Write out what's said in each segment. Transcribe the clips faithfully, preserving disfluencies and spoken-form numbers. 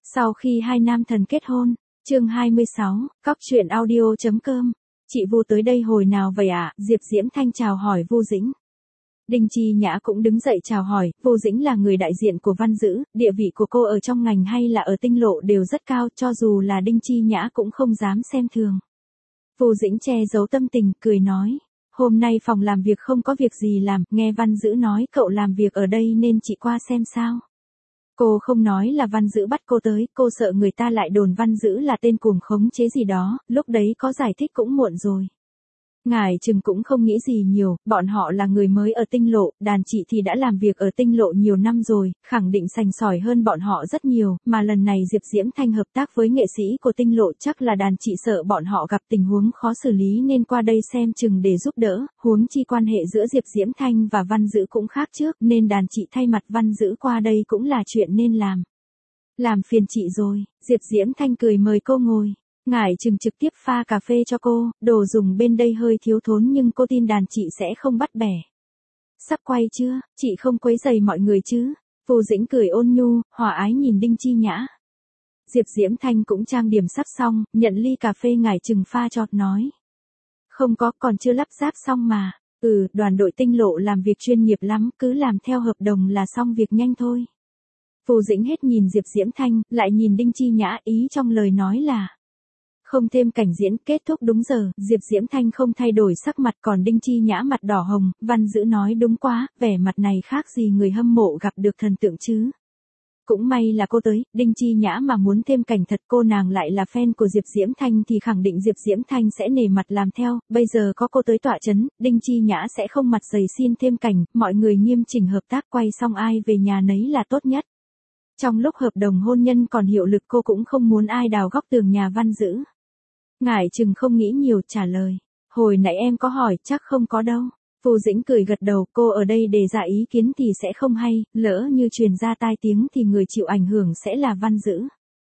Sau khi hai nam thần kết hôn, chương hai mươi sáu, cóc truyện audio.com. Chị Vu tới đây hồi nào vậy ạ? À? Diệp Diễm Thanh chào hỏi Vu Dĩnh. Đinh Chi Nhã cũng đứng dậy chào hỏi, Vu Dĩnh là người đại diện của Văn Dữ, địa vị của cô ở trong ngành hay là ở tinh lộ đều rất cao, cho dù là Đinh Chi Nhã cũng không dám xem thường. Vu Dĩnh che giấu tâm tình, cười nói, hôm nay phòng làm việc không có việc gì làm, nghe Văn Dữ nói cậu làm việc ở đây nên chị qua xem sao. Cô không nói là Văn Dữ bắt cô tới, cô sợ người ta lại đồn Văn Dữ là tên cuồng khống chế gì đó, lúc đấy có giải thích cũng muộn rồi. Ngài Trừng cũng không nghĩ gì nhiều, bọn họ là người mới ở tinh lộ, đàn chị thì đã làm việc ở tinh lộ nhiều năm rồi, khẳng định sành sỏi hơn bọn họ rất nhiều, mà lần này Diệp Diễm Thanh hợp tác với nghệ sĩ của tinh lộ chắc là đàn chị sợ bọn họ gặp tình huống khó xử lý nên qua đây xem chừng để giúp đỡ, huống chi quan hệ giữa Diệp Diễm Thanh và Văn Dữ cũng khác trước nên đàn chị thay mặt Văn Dữ qua đây cũng là chuyện nên làm. Làm phiền chị rồi, Diệp Diễm Thanh cười mời cô ngồi. Ngải Trừng trực tiếp pha cà phê cho cô, đồ dùng bên đây hơi thiếu thốn nhưng cô tin đàn chị sẽ không bắt bẻ. Sắp quay chưa, chị không quấy rầy mọi người chứ? Vu Dĩnh cười ôn nhu, hòa ái nhìn Đinh Chi Nhã. Diệp Diễm Thanh cũng trang điểm sắp xong, nhận ly cà phê Ngải Trừng pha cho, nói. Không có, còn chưa lắp ráp xong mà. Ừ, đoàn đội tinh lộ làm việc chuyên nghiệp lắm, cứ làm theo hợp đồng là xong việc nhanh thôi. Vu Dĩnh hết nhìn Diệp Diễm Thanh, lại nhìn Đinh Chi Nhã, ý trong lời nói là. Không thêm cảnh diễn, kết thúc đúng giờ, Diệp Diễm Thanh không thay đổi sắc mặt còn Đinh Chi Nhã mặt đỏ hồng, Văn Dữ nói đúng quá, vẻ mặt này khác gì người hâm mộ gặp được thần tượng chứ. Cũng may là cô tới, Đinh Chi Nhã mà muốn thêm cảnh thật cô nàng lại là fan của Diệp Diễm Thanh thì khẳng định Diệp Diễm Thanh sẽ nể mặt làm theo, bây giờ có cô tới tọa chấn, Đinh Chi Nhã sẽ không mặt dày xin thêm cảnh, mọi người nghiêm chỉnh hợp tác quay xong ai về nhà nấy là tốt nhất. Trong lúc hợp đồng hôn nhân còn hiệu lực cô cũng không muốn ai đào góc tường nhà Văn Dữ. Ngải Trừng không nghĩ nhiều trả lời. Hồi nãy em có hỏi, chắc không có đâu. Vu Dĩnh cười gật đầu, cô ở đây đề ra ý kiến thì sẽ không hay, lỡ như truyền ra tai tiếng thì người chịu ảnh hưởng sẽ là Văn Dữ.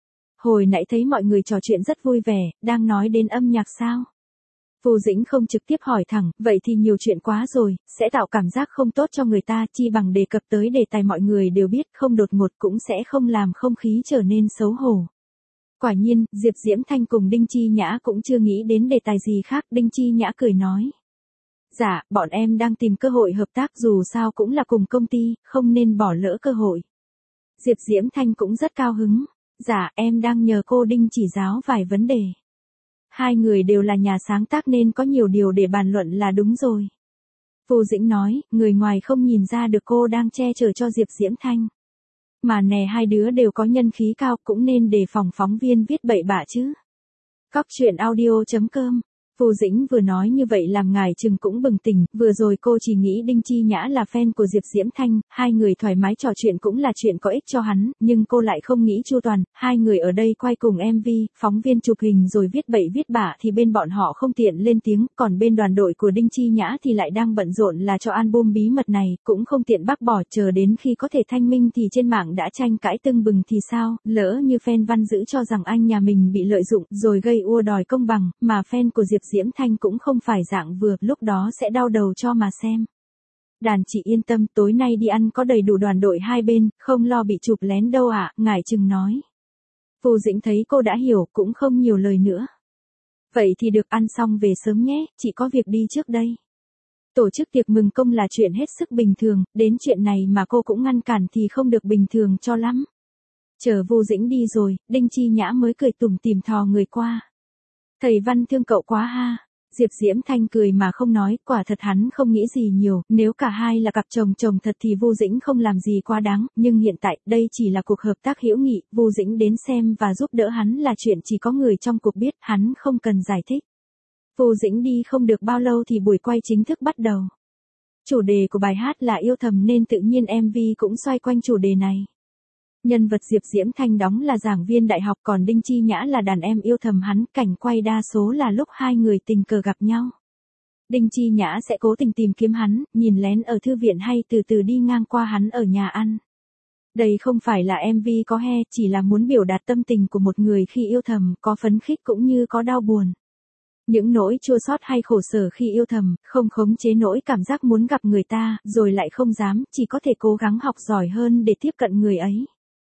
Hồi nãy thấy mọi người trò chuyện rất vui vẻ, đang nói đến âm nhạc sao? Vu Dĩnh không trực tiếp hỏi thẳng, vậy thì nhiều chuyện quá rồi, sẽ tạo cảm giác không tốt cho người ta, chi bằng đề cập tới đề tài mọi người đều biết, không đột ngột cũng sẽ không làm không khí trở nên xấu hổ. Quả nhiên, Diệp Diễm Thanh cùng Đinh Chi Nhã cũng chưa nghĩ đến đề tài gì khác, Đinh Chi Nhã cười nói. Dạ, bọn em đang tìm cơ hội hợp tác dù sao cũng là cùng công ty, không nên bỏ lỡ cơ hội. Diệp Diễm Thanh cũng rất cao hứng. Dạ, em đang nhờ cô Đinh chỉ giáo vài vấn đề. Hai người đều là nhà sáng tác nên có nhiều điều để bàn luận là đúng rồi. Vu Dĩnh nói, người ngoài không nhìn ra được cô đang che chở cho Diệp Diễm Thanh. Mà nè hai đứa đều có nhân khí cao cũng nên đề phòng phóng viên viết bậy bạ chứ. Cóc truyện audio.com. Vu Dĩnh vừa nói như vậy làm Ngải Trừng cũng bừng tỉnh, vừa rồi cô chỉ nghĩ Đinh Chi Nhã là fan của Diệp Diễm Thanh, hai người thoải mái trò chuyện cũng là chuyện có ích cho hắn, nhưng cô lại không nghĩ chu toàn, hai người ở đây quay cùng em vê, phóng viên chụp hình rồi viết bậy viết bạ thì bên bọn họ không tiện lên tiếng, còn bên đoàn đội của Đinh Chi Nhã thì lại đang bận rộn là cho album bí mật này, cũng không tiện bác bỏ, chờ đến khi có thể thanh minh thì trên mạng đã tranh cãi tưng bừng thì sao, lỡ như fan Văn Dữ cho rằng anh nhà mình bị lợi dụng rồi gây ua đòi công bằng, mà fan của Diệp Diễm Thanh cũng không phải dạng vừa, lúc đó sẽ đau đầu cho mà xem. Đàn chị yên tâm, tối nay đi ăn có đầy đủ đoàn đội hai bên, không lo bị chụp lén đâu ạ, à, Ngải Trừng nói. Vu Dĩnh thấy cô đã hiểu, cũng không nhiều lời nữa. Vậy thì được, ăn xong về sớm nhé, chị có việc đi trước đây. Tổ chức tiệc mừng công là chuyện hết sức bình thường, đến chuyện này mà cô cũng ngăn cản thì không được bình thường cho lắm. Chờ Vu Dĩnh đi rồi, Đinh Chi Nhã mới cười tủm tỉm thò người qua. Thầy Văn thương cậu quá ha. Diệp Diễm Thanh cười mà không nói, quả thật hắn không nghĩ gì nhiều, nếu cả hai là cặp chồng chồng thật thì Vu Dĩnh không làm gì quá đáng, nhưng hiện tại, đây chỉ là cuộc hợp tác hữu nghị, Vu Dĩnh đến xem và giúp đỡ hắn là chuyện chỉ có người trong cuộc biết, hắn không cần giải thích. Vu Dĩnh đi không được bao lâu thì buổi quay chính thức bắt đầu. Chủ đề của bài hát là yêu thầm nên tự nhiên em vê cũng xoay quanh chủ đề này. Nhân vật Diệp Diễm Thanh đóng là giảng viên đại học còn Đinh Chi Nhã là đàn em yêu thầm hắn, cảnh quay đa số là lúc hai người tình cờ gặp nhau. Đinh Chi Nhã sẽ cố tình tìm kiếm hắn, nhìn lén ở thư viện hay từ từ đi ngang qua hắn ở nhà ăn. Đây không phải là em vê có he, chỉ là muốn biểu đạt tâm tình của một người khi yêu thầm, có phấn khích cũng như có đau buồn. Những nỗi chua xót hay khổ sở khi yêu thầm, không khống chế nỗi cảm giác muốn gặp người ta, rồi lại không dám, chỉ có thể cố gắng học giỏi hơn để tiếp cận người ấy.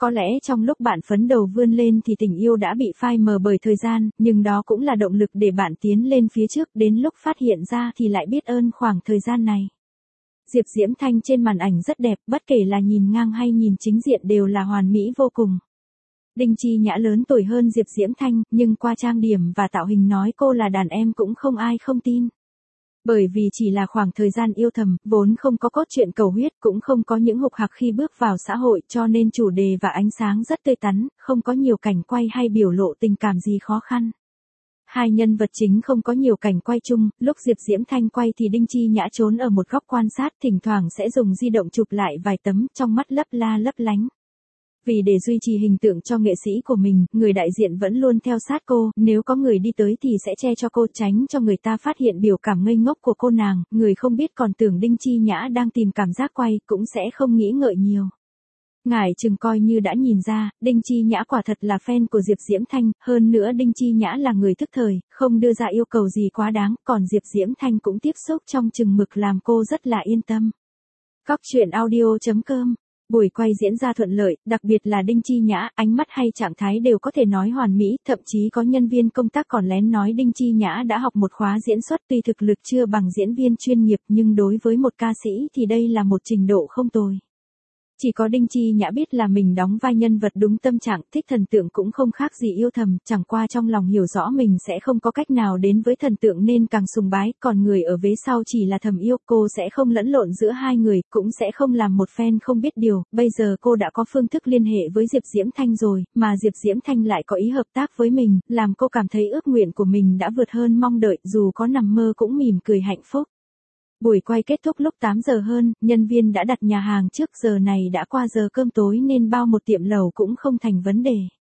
Có lẽ trong lúc bạn phấn đầu vươn lên thì tình yêu đã bị phai mờ bởi thời gian, nhưng đó cũng là động lực để bạn tiến lên phía trước, đến lúc phát hiện ra thì lại biết ơn khoảng thời gian này. Diệp Diễm Thanh trên màn ảnh rất đẹp, bất kể là nhìn ngang hay nhìn chính diện đều là hoàn mỹ vô cùng. Đinh Chi Nhã lớn tuổi hơn Diệp Diễm Thanh, nhưng qua trang điểm và tạo hình nói cô là đàn em cũng không ai không tin. Bởi vì chỉ là khoảng thời gian yêu thầm, vốn không có cốt truyện cầu huyết, cũng không có những hục hặc khi bước vào xã hội, cho nên chủ đề và ánh sáng rất tươi tắn, không có nhiều cảnh quay hay biểu lộ tình cảm gì khó khăn. Hai nhân vật chính không có nhiều cảnh quay chung, lúc Diệp Diễm Thanh quay thì Đinh Chi Nhã trốn ở một góc quan sát, thỉnh thoảng sẽ dùng di động chụp lại vài tấm, trong mắt lấp la lấp lánh. Vì để duy trì hình tượng cho nghệ sĩ của mình, người đại diện vẫn luôn theo sát cô, nếu có người đi tới thì sẽ che cho cô, tránh cho người ta phát hiện biểu cảm ngây ngốc của cô nàng, người không biết còn tưởng Đinh Chi Nhã đang tìm cảm giác quay, cũng sẽ không nghĩ ngợi nhiều. Ngải chừng coi như đã nhìn ra, Đinh Chi Nhã quả thật là fan của Diệp Diễm Thanh, hơn nữa Đinh Chi Nhã là người thức thời, không đưa ra yêu cầu gì quá đáng, còn Diệp Diễm Thanh cũng tiếp xúc trong chừng mực làm cô rất là yên tâm. Cóc truyện audio chấm com. Buổi quay diễn ra thuận lợi, đặc biệt là Đinh Chi Nhã, ánh mắt hay trạng thái đều có thể nói hoàn mỹ, thậm chí có nhân viên công tác còn lén nói Đinh Chi Nhã đã học một khóa diễn xuất, tuy thực lực chưa bằng diễn viên chuyên nghiệp nhưng đối với một ca sĩ thì đây là một trình độ không tồi. Chỉ có Đinh Chi Nhã biết là mình đóng vai nhân vật đúng tâm trạng, thích thần tượng cũng không khác gì yêu thầm, chẳng qua trong lòng hiểu rõ mình sẽ không có cách nào đến với thần tượng nên càng sùng bái, còn người ở vế sau chỉ là thầm yêu, cô sẽ không lẫn lộn giữa hai người, cũng sẽ không làm một fan không biết điều, bây giờ cô đã có phương thức liên hệ với Diệp Diễm Thanh rồi, mà Diệp Diễm Thanh lại có ý hợp tác với mình, làm cô cảm thấy ước nguyện của mình đã vượt hơn mong đợi, dù có nằm mơ cũng mỉm cười hạnh phúc. Buổi quay kết thúc lúc tám giờ hơn, nhân viên đã đặt nhà hàng trước, giờ này đã qua giờ cơm tối nên bao một tiệm lẩu cũng không thành vấn đề.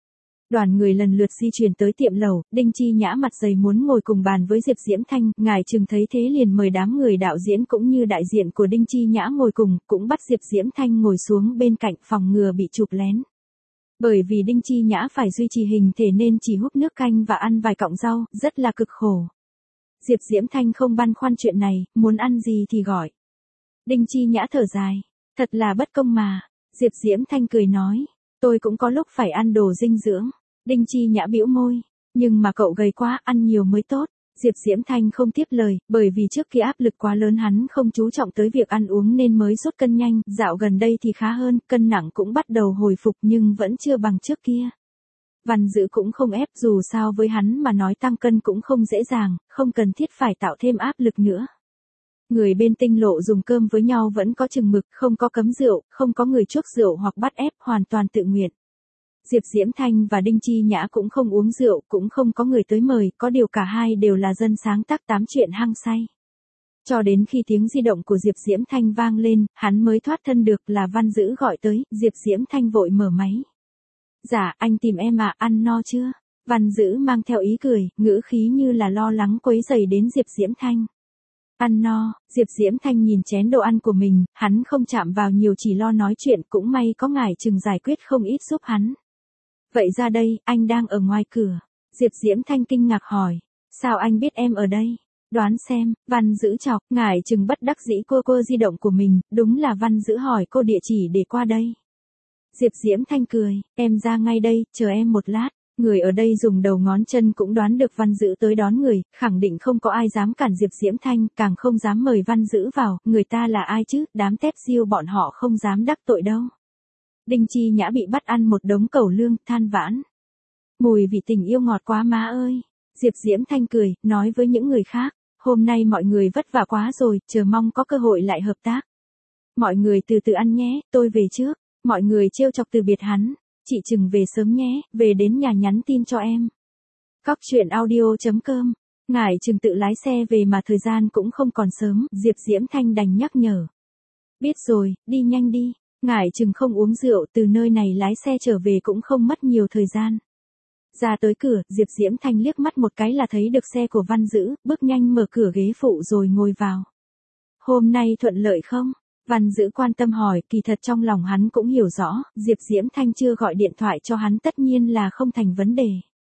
Đoàn người lần lượt di chuyển tới tiệm lẩu, Đinh Chi Nhã mặt dày muốn ngồi cùng bàn với Diệp Diễm Thanh, ngài chừng thấy thế liền mời đám người đạo diễn cũng như đại diện của Đinh Chi Nhã ngồi cùng, cũng bắt Diệp Diễm Thanh ngồi xuống bên cạnh phòng ngừa bị chụp lén. Bởi vì Đinh Chi Nhã phải duy trì hình thể nên chỉ húp nước canh và ăn vài cọng rau, rất là cực khổ. Diệp Diễm Thanh không băn khoăn chuyện này, muốn ăn gì thì gọi. Đinh Chi Nhã thở dài, thật là bất công mà. Diệp Diễm Thanh cười nói, tôi cũng có lúc phải ăn đồ dinh dưỡng. Đinh Chi Nhã bĩu môi, nhưng mà cậu gầy quá, ăn nhiều mới tốt. Diệp Diễm Thanh không tiếp lời, bởi vì trước khi áp lực quá lớn hắn không chú trọng tới việc ăn uống nên mới sút cân nhanh, dạo gần đây thì khá hơn, cân nặng cũng bắt đầu hồi phục nhưng vẫn chưa bằng trước kia. Văn Dữ cũng không ép, dù sao với hắn mà nói tăng cân cũng không dễ dàng, không cần thiết phải tạo thêm áp lực nữa. Người bên Tinh Lộ dùng cơm với nhau vẫn có chừng mực, không có cấm rượu, không có người chuốc rượu hoặc bắt ép, hoàn toàn tự nguyện. Diệp Diễm Thanh và Đinh Chi Nhã cũng không uống rượu, cũng không có người tới mời, có điều cả hai đều là dân sáng tác tám chuyện hăng say. Cho đến khi tiếng di động của Diệp Diễm Thanh vang lên, hắn mới thoát thân được, là Văn Dữ gọi tới, Diệp Diễm Thanh vội mở máy. Dạ, anh tìm em à, ăn no chưa? Văn Dữ mang theo ý cười, ngữ khí như là lo lắng quấy rầy đến Diệp Diễm Thanh. Ăn no, Diệp Diễm Thanh nhìn chén đồ ăn của mình, hắn không chạm vào nhiều, chỉ lo nói chuyện, cũng may có ngải chừng giải quyết không ít giúp hắn. Vậy ra đây, anh đang ở ngoài cửa. Diệp Diễm Thanh kinh ngạc hỏi, sao anh biết em ở đây? Đoán xem, Văn Dữ chọc, ngải chừng bất đắc dĩ cô cô di động của mình, đúng là Văn Dữ hỏi cô địa chỉ để qua đây. Diệp Diễm Thanh cười, em ra ngay đây, chờ em một lát. Người ở đây dùng đầu ngón chân cũng đoán được Văn Dữ tới đón người, khẳng định không có ai dám cản Diệp Diễm Thanh, càng không dám mời Văn Dữ vào, người ta là ai chứ, đám tép diêu bọn họ không dám đắc tội đâu. Đinh Chi Nhã bị bắt ăn một đống cẩu lương, than vãn. Mùi vị tình yêu ngọt quá má ơi. Diệp Diễm Thanh cười, nói với những người khác, hôm nay mọi người vất vả quá rồi, chờ mong có cơ hội lại hợp tác. Mọi người từ từ ăn nhé, tôi về trước. Mọi người trêu chọc từ biệt hắn, chị chừng về sớm nhé, về đến nhà nhắn tin cho em. Cóc truyện audio chấm com, ngải chừng tự lái xe về mà thời gian cũng không còn sớm, Diệp Diễm Thanh đành nhắc nhở. Biết rồi, đi nhanh đi, ngải chừng không uống rượu, từ nơi này lái xe trở về cũng không mất nhiều thời gian. Ra tới cửa, Diệp Diễm Thanh liếc mắt một cái là thấy được xe của Văn Dữ, bước nhanh mở cửa ghế phụ rồi ngồi vào. Hôm nay thuận lợi không? Văn Dữ quan tâm hỏi, kỳ thật trong lòng hắn cũng hiểu rõ, Diệp Diễm Thanh chưa gọi điện thoại cho hắn tất nhiên là không thành vấn đề.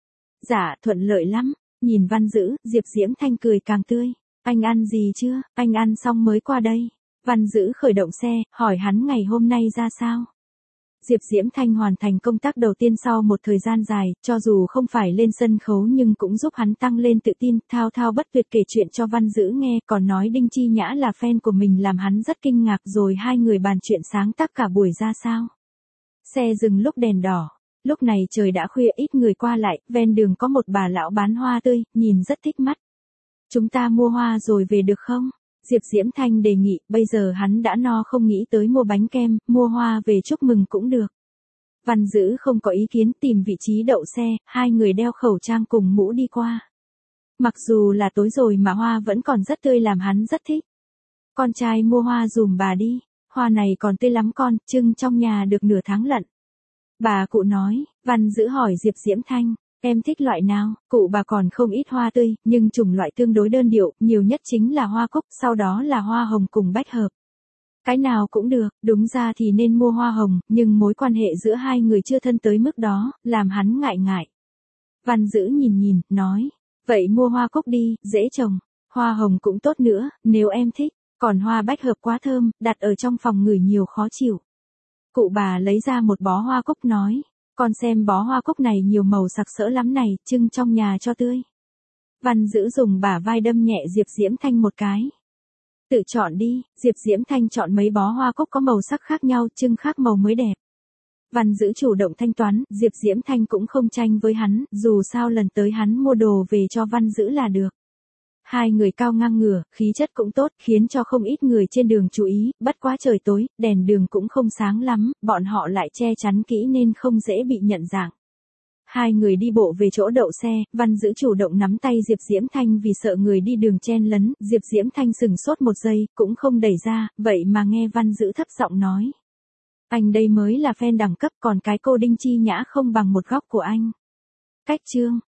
Dạ, thuận lợi lắm. Nhìn Văn Dữ, Diệp Diễm Thanh cười càng tươi. Anh ăn gì chưa? Anh ăn xong mới qua đây. Văn Dữ khởi động xe, hỏi hắn ngày hôm nay ra sao. Diệp Diễm Thanh hoàn thành công tác đầu tiên sau một thời gian dài, cho dù không phải lên sân khấu nhưng cũng giúp hắn tăng lên tự tin, thao thao bất tuyệt kể chuyện cho Văn Dữ nghe, còn nói Đinh Chi Nhã là fan của mình làm hắn rất kinh ngạc, rồi hai người bàn chuyện sáng tác cả buổi ra sao. Xe dừng lúc đèn đỏ. Lúc này trời đã khuya, ít người qua lại, ven đường có một bà lão bán hoa tươi, nhìn rất thích mắt. Chúng ta mua hoa rồi về được không? Diệp Diễm Thanh đề nghị, bây giờ hắn đã no không nghĩ tới mua bánh kem, mua hoa về chúc mừng cũng được. Văn Dữ không có ý kiến, tìm vị trí đậu xe, hai người đeo khẩu trang cùng mũ đi qua. Mặc dù là tối rồi mà hoa vẫn còn rất tươi làm hắn rất thích. Con trai mua hoa dùm bà đi, hoa này còn tươi lắm con, trưng trong nhà được nửa tháng lận. Bà cụ nói. Văn Dữ hỏi Diệp Diễm Thanh, em thích loại nào? Cụ bà còn không ít hoa tươi, nhưng chủng loại tương đối đơn điệu, nhiều nhất chính là hoa cúc, sau đó là hoa hồng cùng bách hợp. Cái nào cũng được, đúng ra thì nên mua hoa hồng, nhưng mối quan hệ giữa hai người chưa thân tới mức đó, làm hắn ngại ngại. Văn Dữ nhìn nhìn, nói, vậy mua hoa cúc đi, dễ trồng. Hoa hồng cũng tốt nữa, nếu em thích, còn hoa bách hợp quá thơm, đặt ở trong phòng ngửi nhiều khó chịu. Cụ bà lấy ra một bó hoa cúc nói, con xem bó hoa cúc này nhiều màu sặc sỡ lắm này, trưng trong nhà cho tươi. Văn Dữ dùng bả vai đâm nhẹ Diệp Diễm Thanh một cái. Tự chọn đi, Diệp Diễm Thanh chọn mấy bó hoa cúc có màu sắc khác nhau, trưng khác màu mới đẹp. Văn Dữ chủ động thanh toán, Diệp Diễm Thanh cũng không tranh với hắn, dù sao lần tới hắn mua đồ về cho Văn Dữ là được. Hai người cao ngang ngửa, khí chất cũng tốt, khiến cho không ít người trên đường chú ý, bất quá trời tối, đèn đường cũng không sáng lắm, bọn họ lại che chắn kỹ nên không dễ bị nhận dạng. Hai người đi bộ về chỗ đậu xe, Văn Dữ chủ động nắm tay Diệp Diễm Thanh vì sợ người đi đường chen lấn, Diệp Diễm Thanh sừng sốt một giây, cũng không đẩy ra, vậy mà nghe Văn Dữ thấp giọng nói. Anh đây mới là fan đẳng cấp, còn cái cô Đinh Chi Nhã không bằng một góc của anh. Cách chương.